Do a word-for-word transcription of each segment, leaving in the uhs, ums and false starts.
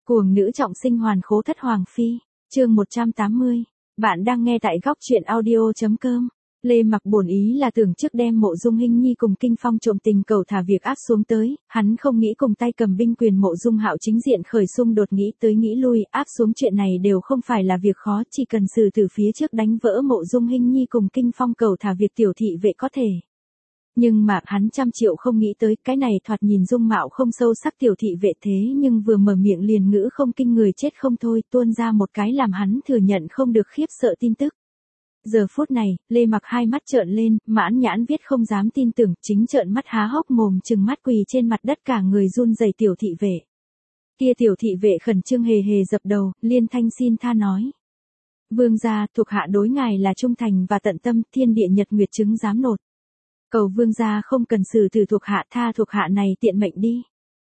Cuồng nữ trọng sinh hoàn khố thất hoàng phi, chương một trăm tám mươi. Bạn đang nghe tại góc truyện audio.com. Lê Mặc bổn ý là tưởng trước đem Mộ Dung Hinh Nhi cùng Kinh Phong trộm tình cầu thả việc áp xuống tới, hắn không nghĩ cùng tay cầm binh quyền Mộ Dung Hạo chính diện khởi xung đột, nghĩ tới nghĩ lui, áp xuống chuyện này đều không phải là việc khó, chỉ cần xử từ phía trước đánh vỡ Mộ Dung Hinh Nhi cùng Kinh Phong cầu thả việc tiểu thị vệ có thể. Nhưng mà hắn trăm triệu không nghĩ tới, cái này thoạt nhìn dung mạo không sâu sắc tiểu thị vệ thế nhưng vừa mở miệng liền ngữ không kinh người chết không thôi, tuôn ra một cái làm hắn thừa nhận không được khiếp sợ tin tức. Giờ phút này, Lê Mặc hai mắt trợn lên, mãn nhãn viết không dám tin tưởng, chính trợn mắt há hốc mồm trừng mắt quỳ trên mặt đất cả người run rẩy tiểu thị vệ. Kia tiểu thị vệ khẩn trương hề hề dập đầu, liên thanh xin tha nói. Vương gia, thuộc hạ đối ngài là trung thành và tận tâm, thiên địa nhật nguyệt chứng giám nột. Cầu vương gia không cần xử từ thuộc hạ, tha thuộc hạ này tiện mệnh đi.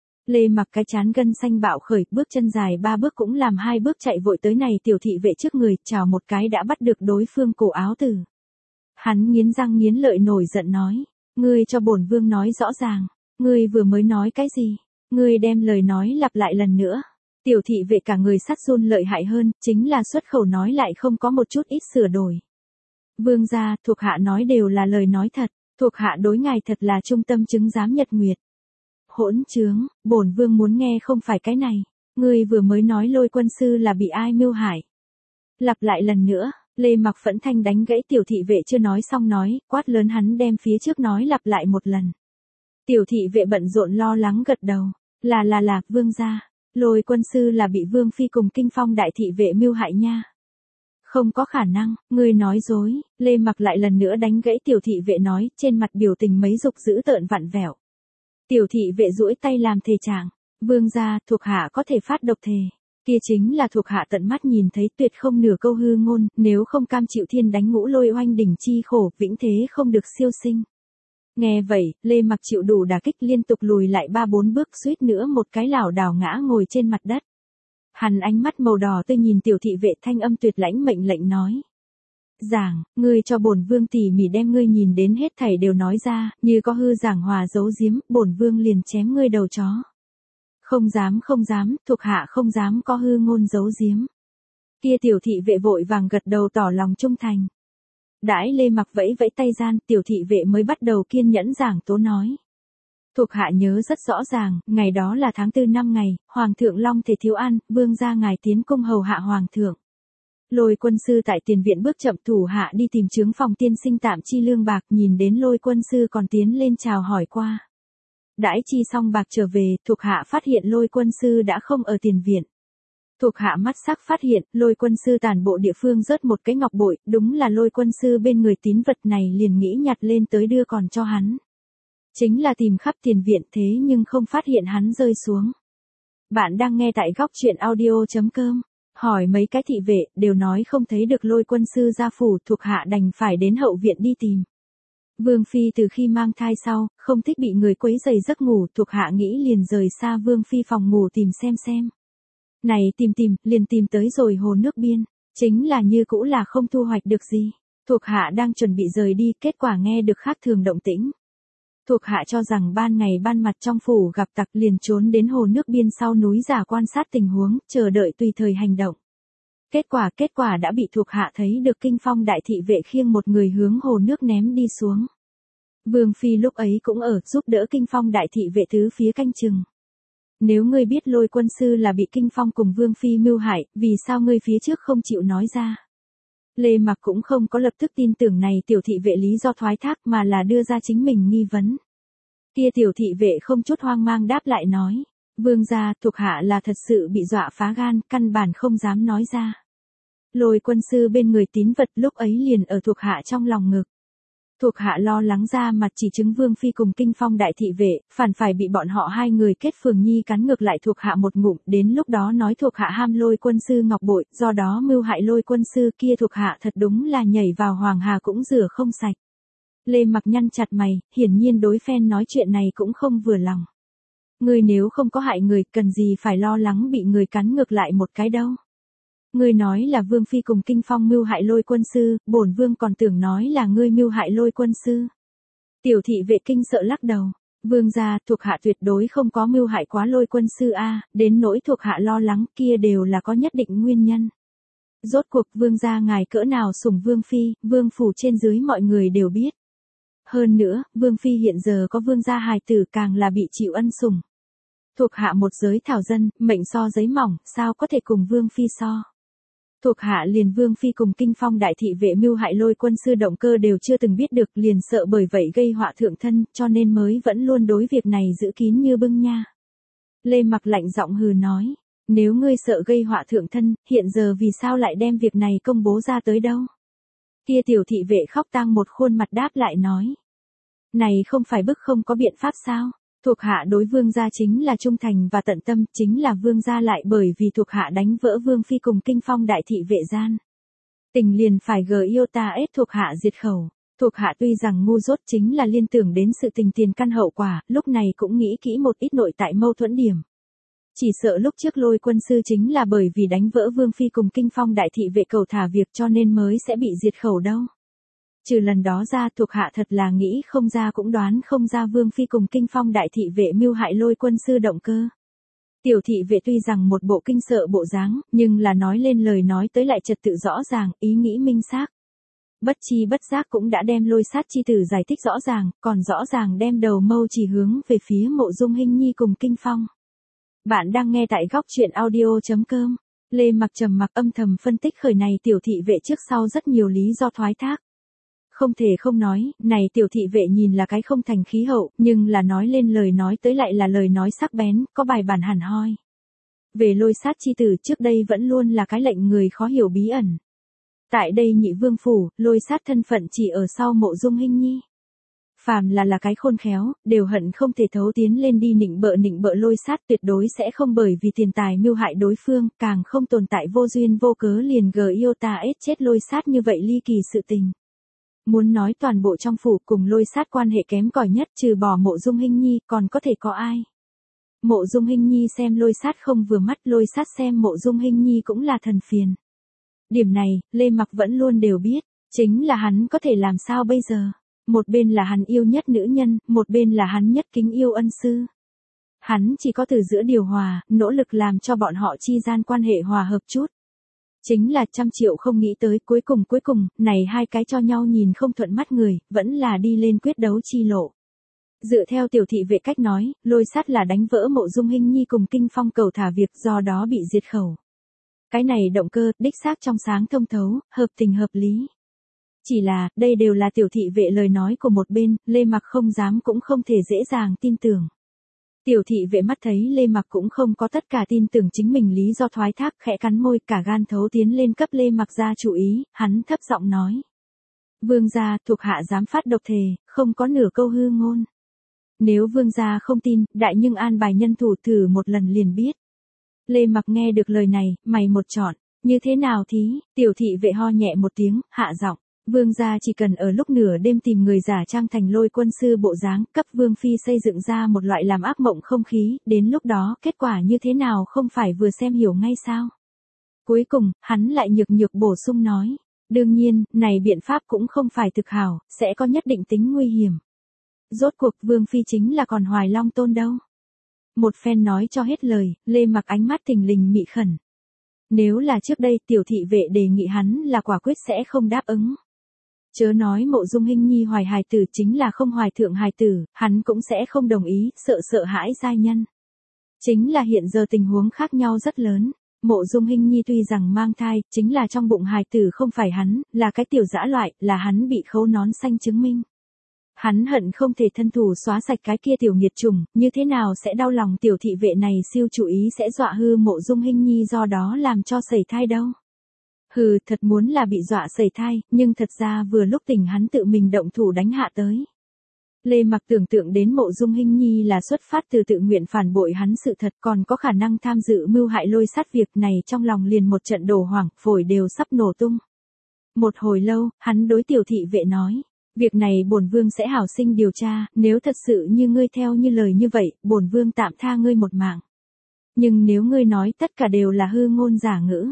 Lê Mặc cái chán gân xanh bạo khởi, bước chân dài ba bước cũng làm hai bước chạy vội tới này tiểu thị vệ trước người, chào một cái đã bắt được đối phương cổ áo tử. Hắn nghiến răng nghiến lợi nổi giận nói, ngươi cho bổn vương nói rõ ràng, ngươi vừa mới nói cái gì, ngươi đem lời nói lặp lại lần nữa. Tiểu thị vệ cả người sắt run lợi hại hơn, chính là xuất khẩu nói lại không có một chút ít sửa đổi. Vương gia, thuộc hạ nói đều là lời nói thật. Thuộc hạ đối ngài thật là trung tâm chứng giám nhật nguyệt. Hỗn trướng, bổn vương muốn nghe không phải cái này. Ngươi vừa mới nói Lôi quân sư là bị ai mưu hại. Lặp lại lần nữa, Lê Mặc phẫn thanh đánh gãy tiểu thị vệ chưa nói xong nói, quát lớn hắn đem phía trước nói lặp lại một lần. Tiểu thị vệ bận rộn lo lắng gật đầu, là là là, vương gia, Lôi quân sư là bị Vương phi cùng Kinh Phong đại thị vệ mưu hại nha. Không có khả năng, ngươi nói dối, Lê Mặc lại lần nữa đánh gãy tiểu thị vệ nói, trên mặt biểu tình mấy dục dữ tợn vặn vẹo. Tiểu thị vệ duỗi tay làm thề trạng, vương gia, thuộc hạ có thể phát độc thề, kia chính là thuộc hạ tận mắt nhìn thấy tuyệt không nửa câu hư ngôn, nếu không cam chịu thiên đánh ngũ lôi oanh đỉnh chi khổ, vĩnh thế không được siêu sinh. Nghe vậy, Lê Mặc chịu đủ đả kích liên tục lùi lại ba bốn bước suýt nữa một cái lảo đảo ngã ngồi trên mặt đất. Hắn ánh mắt màu đỏ tươi nhìn tiểu thị vệ thanh âm tuyệt lãnh mệnh lệnh nói. Giảng, ngươi cho bổn vương tỉ mỉ đem ngươi nhìn đến hết thảy đều nói ra, như có hư giảng hòa giấu giếm, bổn vương liền chém ngươi đầu chó. Không dám không dám, thuộc hạ không dám có hư ngôn giấu giếm. Kia tiểu thị vệ vội vàng gật đầu tỏ lòng trung thành. Đãi Lê Mặc vẫy vẫy tay gian, tiểu thị vệ mới bắt đầu kiên nhẫn giảng tố nói. Thuộc hạ nhớ rất rõ ràng, ngày đó là tháng tư năm ngày, Hoàng thượng Long Thể Thiếu An, vương gia ngài tiến cung hầu hạ Hoàng thượng. Lôi quân sư tại tiền viện bước chậm thủ hạ đi tìm chướng phòng tiên sinh tạm chi lương bạc, nhìn đến lôi quân sư còn tiến lên chào hỏi qua. Đãi chi xong bạc trở về, thuộc hạ phát hiện lôi quân sư đã không ở tiền viện. Thuộc hạ mắt sắc phát hiện, lôi quân sư tàn bộ địa phương rớt một cái ngọc bội, đúng là lôi quân sư bên người tín vật này liền nghĩ nhặt lên tới đưa còn cho hắn. Chính là tìm khắp tiền viện thế nhưng không phát hiện hắn rơi xuống. Bạn đang nghe tại góc truyện audio.com. Hỏi mấy cái thị vệ, đều nói không thấy được lôi quân sư ra phủ, thuộc hạ đành phải đến hậu viện đi tìm. Vương phi từ khi mang thai sau, không thích bị người quấy rầy giấc ngủ, thuộc hạ nghĩ liền rời xa Vương phi phòng ngủ tìm xem xem. Này tìm tìm, liền tìm tới rồi hồ nước biên, chính là như cũ là không thu hoạch được gì. Thuộc hạ đang chuẩn bị rời đi, kết quả nghe được khác thường động tĩnh. Thuộc hạ cho rằng ban ngày ban mặt trong phủ gặp tặc liền trốn đến hồ nước biên sau núi giả quan sát tình huống, chờ đợi tùy thời hành động. Kết quả kết quả đã bị thuộc hạ thấy được Kinh Phong đại thị vệ khiêng một người hướng hồ nước ném đi xuống. Vương phi lúc ấy cũng ở giúp đỡ Kinh Phong đại thị vệ tứ phía canh chừng. Nếu ngươi biết lôi quân sư là bị Kinh Phong cùng Vương phi mưu hại, vì sao ngươi phía trước không chịu nói ra? Lê Mặc cũng không có lập tức tin tưởng này tiểu thị vệ lý do thoái thác mà là đưa ra chính mình nghi vấn. Kia tiểu thị vệ không chút hoang mang đáp lại nói, vương gia, thuộc hạ là thật sự bị dọa phá gan, căn bản không dám nói ra. Lôi quân sư bên người tín vật lúc ấy liền ở thuộc hạ trong lòng ngực. Thuộc hạ lo lắng ra mặt chỉ chứng Vương phi cùng Kinh Phong đại thị vệ, phản phải bị bọn họ hai người kết phường nhi cắn ngược lại thuộc hạ một ngụm, đến lúc đó nói thuộc hạ ham lôi quân sư ngọc bội, do đó mưu hại lôi quân sư kia thuộc hạ thật đúng là nhảy vào hoàng hà cũng rửa không sạch. Lê Mặc nhăn chặt mày, hiển nhiên đối phen nói chuyện này cũng không vừa lòng. Ngươi nếu không có hại người, cần gì phải lo lắng bị người cắn ngược lại một cái đâu. Ngươi nói là Vương phi cùng Kinh Phong mưu hại lôi quân sư, bổn vương còn tưởng nói là ngươi mưu hại lôi quân sư. Tiểu thị vệ kinh sợ lắc đầu, Vương gia, thuộc hạ tuyệt đối không có mưu hại quá Lôi quân sư a, đến nỗi thuộc hạ lo lắng kia đều là có nhất định nguyên nhân. Rốt cuộc vương gia ngài cỡ nào sủng vương phi, vương phủ trên dưới mọi người đều biết. Hơn nữa, vương phi hiện giờ có vương gia hài tử càng là bị chịu ân sủng. Thuộc hạ một giới thảo dân, mệnh so giấy mỏng, sao có thể cùng vương phi so. Thuộc hạ liền vương phi cùng kinh phong đại thị vệ mưu hại Lôi quân sư động cơ đều chưa từng biết được, liền sợ bởi vậy gây họa thượng thân, cho nên mới vẫn luôn đối việc này giữ kín như bưng nha. Lê Mặc lạnh giọng hừ nói, nếu ngươi sợ gây họa thượng thân, hiện giờ vì sao lại đem việc này công bố ra tới đâu? Kia tiểu thị vệ khóc tang một khuôn mặt đáp lại nói, này không phải bức không có biện pháp sao? Thuộc hạ đối vương gia chính là trung thành và tận tâm, chính là vương gia lại bởi vì thuộc hạ đánh vỡ vương phi cùng kinh phong đại thị vệ gian. Tình liền phải gờ yêu ta ết thuộc hạ diệt khẩu. Thuộc hạ tuy rằng ngu dốt chính là liên tưởng đến sự tình tiền căn hậu quả, lúc này cũng nghĩ kỹ một ít nội tại mâu thuẫn điểm. Chỉ sợ lúc trước Lôi quân sư chính là bởi vì đánh vỡ vương phi cùng kinh phong đại thị vệ cầu thả việc cho nên mới sẽ bị diệt khẩu đâu. Trừ lần đó ra, thuộc hạ thật là nghĩ không ra cũng đoán không ra vương phi cùng kinh phong đại thị vệ mưu hại Lôi quân sư động cơ. Tiểu thị vệ tuy rằng một bộ kinh sợ bộ dáng, nhưng là nói lên lời nói tới lại trật tự rõ ràng, ý nghĩ minh xác. Bất chi bất giác cũng đã đem Lôi sát chi tử giải thích rõ ràng, còn rõ ràng đem đầu mâu chỉ hướng về phía Mộ Dung Hinh Nhi cùng kinh phong. Bạn đang nghe tại góc truyện audio chấm com. Lê Mặc trầm mặc âm thầm phân tích khởi này tiểu thị vệ trước sau rất nhiều lý do thoái thác. Không thể không nói, này tiểu thị vệ nhìn là cái không thành khí hậu, nhưng là nói lên lời nói tới lại là lời nói sắc bén, có bài bản hẳn hoi. Về Lôi sát chi tử trước đây vẫn luôn là cái lệnh người khó hiểu bí ẩn. Tại đây nhị vương phủ, Lôi sát thân phận chỉ ở sau Mộ Dung Hinh Nhi. Phàm là là cái khôn khéo, đều hận không thể thấu tiến lên đi nịnh bợ nịnh bợ Lôi sát, tuyệt đối sẽ không bởi vì tiền tài mưu hại đối phương, càng không tồn tại vô duyên vô cớ liền gờ yêu ta ết chết Lôi sát như vậy ly kỳ sự tình. Muốn nói toàn bộ trong phủ cùng Lôi sát quan hệ kém cỏi nhất trừ bỏ Mộ Dung Hinh Nhi còn có thể có ai. Mộ Dung Hinh Nhi xem Lôi sát không vừa mắt, Lôi sát xem Mộ Dung Hinh Nhi cũng là thần phiền. Điểm này, Lê Mặc vẫn luôn đều biết, chính là hắn có thể làm sao bây giờ. Một bên là hắn yêu nhất nữ nhân, một bên là hắn nhất kính yêu ân sư. Hắn chỉ có từ giữa điều hòa, nỗ lực làm cho bọn họ chi gian quan hệ hòa hợp chút. Chính là trăm triệu không nghĩ tới cuối cùng cuối cùng, này hai cái cho nhau nhìn không thuận mắt người, vẫn là đi lên quyết đấu chi lộ. Dựa theo tiểu thị vệ cách nói, Lôi sát là đánh vỡ Mộ Dung Hinh Nhi cùng kinh phong cầu thả việc do đó bị diệt khẩu. Cái này động cơ, đích xác trong sáng thông thấu, hợp tình hợp lý. Chỉ là, đây đều là tiểu thị vệ lời nói của một bên, Lê Mặc không dám cũng không thể dễ dàng tin tưởng. Tiểu thị vệ mắt thấy Lê Mặc cũng không có tất cả tin tưởng chính mình lý do thoái thác, khẽ cắn môi, cả gan thấu tiến lên cấp Lê Mặc ra chủ ý, hắn thấp giọng nói. Vương gia, thuộc hạ dám phát độc thề, không có nửa câu hư ngôn. Nếu vương gia không tin, đại nhưng an bài nhân thủ thử một lần liền biết. Lê Mặc nghe được lời này, mày một trọn, như thế nào thí, tiểu thị vệ ho nhẹ một tiếng, hạ giọng. Vương gia chỉ cần ở lúc nửa đêm tìm người giả trang thành Lôi quân sư bộ dáng, cấp vương phi xây dựng ra một loại làm ác mộng không khí, đến lúc đó kết quả như thế nào không phải vừa xem hiểu ngay sao. Cuối cùng, hắn lại nhược nhược bổ sung nói, đương nhiên, này biện pháp cũng không phải thực hảo, sẽ có nhất định tính nguy hiểm. Rốt cuộc vương phi chính là còn Hoài Long Tôn đâu. Một phen nói cho hết lời, Lê Mặc ánh mắt thình lình mị khẩn. Nếu là trước đây tiểu thị vệ đề nghị hắn là quả quyết sẽ không đáp ứng. Chớ nói Mộ Dung Hinh Nhi hoài hài tử chính là không hoài thượng hài tử, hắn cũng sẽ không đồng ý, sợ sợ hãi giai nhân. Chính là hiện giờ tình huống khác nhau rất lớn. Mộ Dung Hinh Nhi tuy rằng mang thai, chính là trong bụng hài tử không phải hắn, là cái tiểu dã loại, là hắn bị khấu nón xanh chứng minh. Hắn hận không thể thân thủ xóa sạch cái kia tiểu nghiệt trùng, như thế nào sẽ đau lòng tiểu thị vệ này siêu chủ ý sẽ dọa hư Mộ Dung Hinh Nhi do đó làm cho sẩy thai đâu. Hừ, thật muốn là bị dọa sẩy thai, nhưng thật ra vừa lúc tỉnh hắn tự mình động thủ đánh hạ tới. Lê Mặc tưởng tượng đến Mộ Dung Hinh Nhi là xuất phát từ tự nguyện phản bội hắn sự thật, còn có khả năng tham dự mưu hại Lôi sát việc này, trong lòng liền một trận đổ hoảng, phổi đều sắp nổ tung. Một hồi lâu, hắn đối tiểu thị vệ nói, việc này bổn vương sẽ hảo sinh điều tra, nếu thật sự như ngươi theo như lời như vậy, bổn vương tạm tha ngươi một mạng. Nhưng nếu ngươi nói tất cả đều là hư ngôn giả ngữ.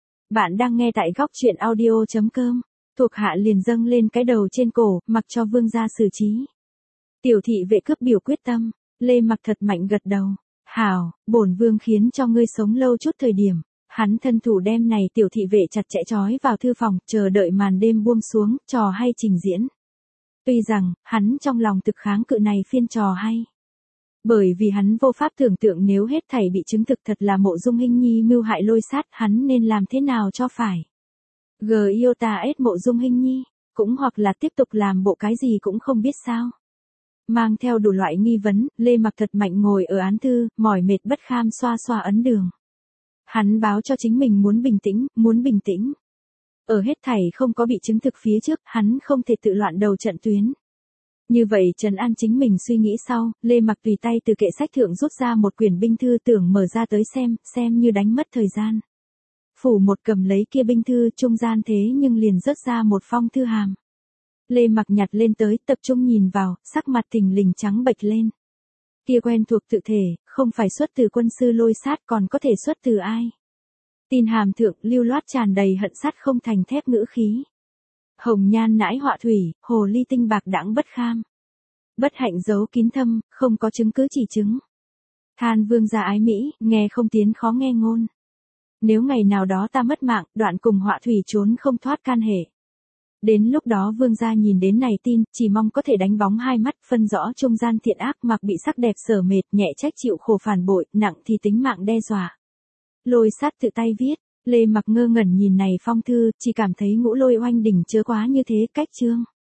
Bạn đang nghe tại góc truyện audio chấm com, thuộc hạ liền dâng lên cái đầu trên cổ, mặc cho vương gia xử trí. Tiểu thị vệ cướp biểu quyết tâm, Lê Mặc thật mạnh gật đầu. Hảo, bổn vương khiến cho ngươi sống lâu chút thời điểm. Hắn thân thủ đem này tiểu thị vệ chặt chẽ trói vào thư phòng, chờ đợi màn đêm buông xuống, trò hay trình diễn. Tuy rằng, hắn trong lòng thực kháng cự này phiên trò hay. Bởi vì hắn vô pháp tưởng tượng nếu hết thảy bị chứng thực thật là Mộ Dung Hinh Nhi mưu hại lôi sát, hắn nên làm thế nào cho phải. G yêu ta ết Mộ Dung Hinh Nhi, cũng hoặc là tiếp tục làm bộ cái gì cũng không biết sao. Mang theo đủ loại nghi vấn, Lê Mặc thật mạnh ngồi ở án thư, mỏi mệt bất kham xoa xoa ấn đường. Hắn báo cho chính mình muốn bình tĩnh, muốn bình tĩnh. Ở hết thảy không có bị chứng thực phía trước, hắn không thể tự loạn đầu trận tuyến. Như vậy trấn an chính mình suy nghĩ sau, Lê Mặc tùy tay từ kệ sách thượng rút ra một quyển binh thư tưởng mở ra tới xem, xem như đánh mất thời gian. Phủ một cầm lấy kia binh thư trung gian thế nhưng liền rớt ra một phong thư hàm. Lê Mặc nhặt lên tới, tập trung nhìn vào, sắc mặt thình lình trắng bệch lên. Kia quen thuộc tự thể, không phải xuất từ quân sư lôi sát còn có thể xuất từ ai. Tin hàm thượng lưu loát tràn đầy hận sát không thành thép ngữ khí. Hồng nhan nãi họa thủy, hồ ly tinh bạc đãng bất kham. Bất hạnh giấu kín thâm, không có chứng cứ chỉ chứng. Than vương gia ái mỹ, nghe không tiến khó nghe ngôn. Nếu ngày nào đó ta mất mạng, đoạn cùng họa thủy trốn không thoát can hệ. Đến lúc đó vương gia nhìn đến này tin, chỉ mong có thể đánh bóng hai mắt, phân rõ trung gian thiện ác, mặc bị sắc đẹp sở mệt, nhẹ trách chịu khổ phản bội, nặng thì tính mạng đe dọa. Lôi sát tự tay viết, Lê Mặc ngơ ngẩn nhìn này phong thư, chỉ cảm thấy ngũ lôi oanh đỉnh chớ quá như thế cách chương.